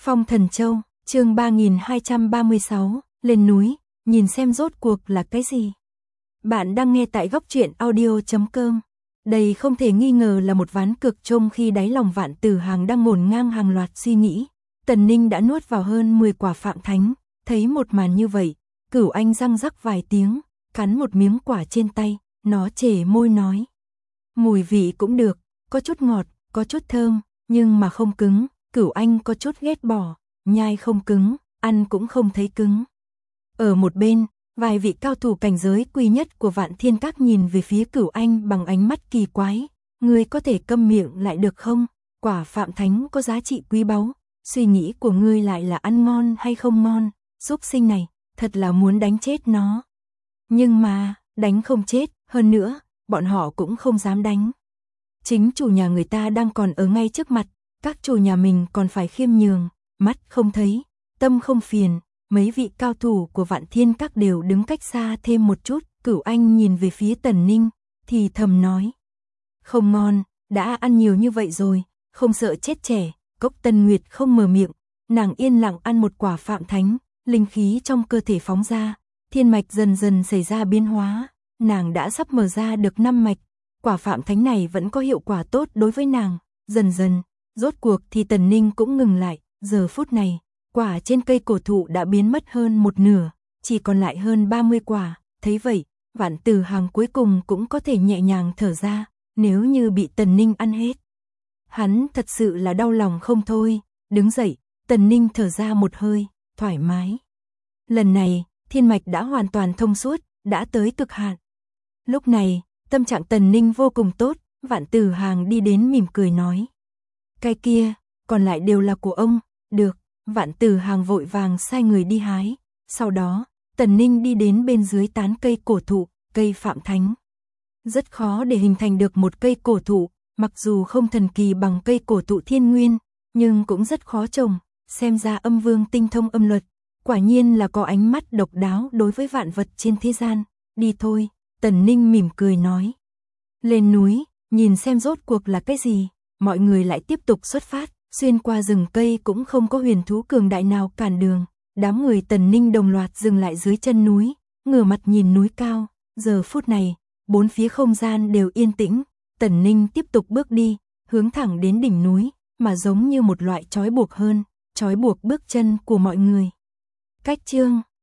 Phong Thần Châu, chương 3236, lên núi, nhìn xem rốt cuộc là cái gì. Bạn đang nghe tại góc truyện audio.com. Đây không thể nghi ngờ là một ván cược trong khi đáy lòng Vạn Tử Hàng đang ngổn ngang hàng loạt suy nghĩ. Tần Ninh đã nuốt vào hơn 10 quả Phạm Thánh, thấy một màn như vậy, Cửu Anh răng rắc vài tiếng, cắn một miếng quả trên tay, nó chề môi nói. Mùi vị cũng được, có chút ngọt, có chút thơm, nhưng mà không cứng. Cửu Anh có chút ghét bỏ, nhai không cứng, ăn cũng không thấy cứng. Ở một bên, vài vị cao thủ cảnh giới quý nhất của Vạn Thiên Các nhìn về phía Cửu Anh bằng ánh mắt kỳ quái. Ngươi có thể câm miệng lại được không? Quả Phạm Thánh có giá trị quý báu, suy nghĩ của ngươi lại là ăn ngon hay không ngon, súc sinh này, thật là muốn đánh chết nó. Nhưng mà, đánh không chết, hơn nữa, bọn họ cũng không dám đánh. Chính chủ nhà người ta đang còn ở ngay trước mặt, các chủ nhà mình còn phải khiêm nhường, mắt không thấy, tâm không phiền. Mấy vị cao thủ của Vạn Thiên Các đều đứng cách xa thêm một chút. Cửu Anh nhìn về phía Tần Ninh, thì thầm nói. Không ngon, đã ăn nhiều như vậy rồi, không sợ chết trẻ. Cốc Tân Nguyệt không mở miệng, nàng yên lặng ăn một quả Phạm Thánh, linh khí trong cơ thể phóng ra, thiên mạch dần dần xảy ra biến hóa, nàng đã sắp mở ra được 5 mạch. Quả Phạm Thánh này vẫn có hiệu quả tốt đối với nàng, dần dần, rốt cuộc thì Tần Ninh cũng ngừng lại. Giờ phút này, quả trên cây cổ thụ đã biến mất hơn một nửa, chỉ còn lại hơn 30 quả. Thấy vậy, Vạn Tử Hàng cuối cùng cũng có thể nhẹ nhàng thở ra. Nếu như bị Tần Ninh ăn hết, hắn thật sự là đau lòng không thôi. Đứng dậy, Tần Ninh thở ra một hơi, thoải mái. Lần này, thiên mạch đã hoàn toàn thông suốt, đã tới cực hạn. Lúc này, tâm trạng Tần Ninh vô cùng tốt. Vạn Tử Hàng đi đến mỉm cười nói. Cái kia, còn lại đều là của ông. Được. Vạn Tử Hàng vội vàng sai người đi hái. Sau đó, Tần Ninh đi đến bên dưới tán cây cổ thụ, cây Phạm Thánh. Rất khó để hình thành được một cây cổ thụ, mặc dù không thần kỳ bằng cây cổ thụ thiên nguyên, nhưng cũng rất khó trồng. Xem ra âm vương tinh thông âm luật, quả nhiên là có ánh mắt độc đáo đối với vạn vật trên thế gian. Đi thôi, Tần Ninh mỉm cười nói. Lên núi, nhìn xem rốt cuộc là cái gì. Mọi người lại tiếp tục xuất phát. Xuyên qua rừng cây cũng không có huyền thú cường đại nào cản đường. Đám người Tần Ninh đồng loạt dừng lại dưới chân núi, ngửa mặt nhìn núi cao. Giờ phút này, bốn phía không gian đều yên tĩnh. Tần Ninh tiếp tục bước đi, hướng thẳng đến đỉnh núi, mà giống như một loại trói buộc hơn, trói buộc bước chân của mọi người. Cách chương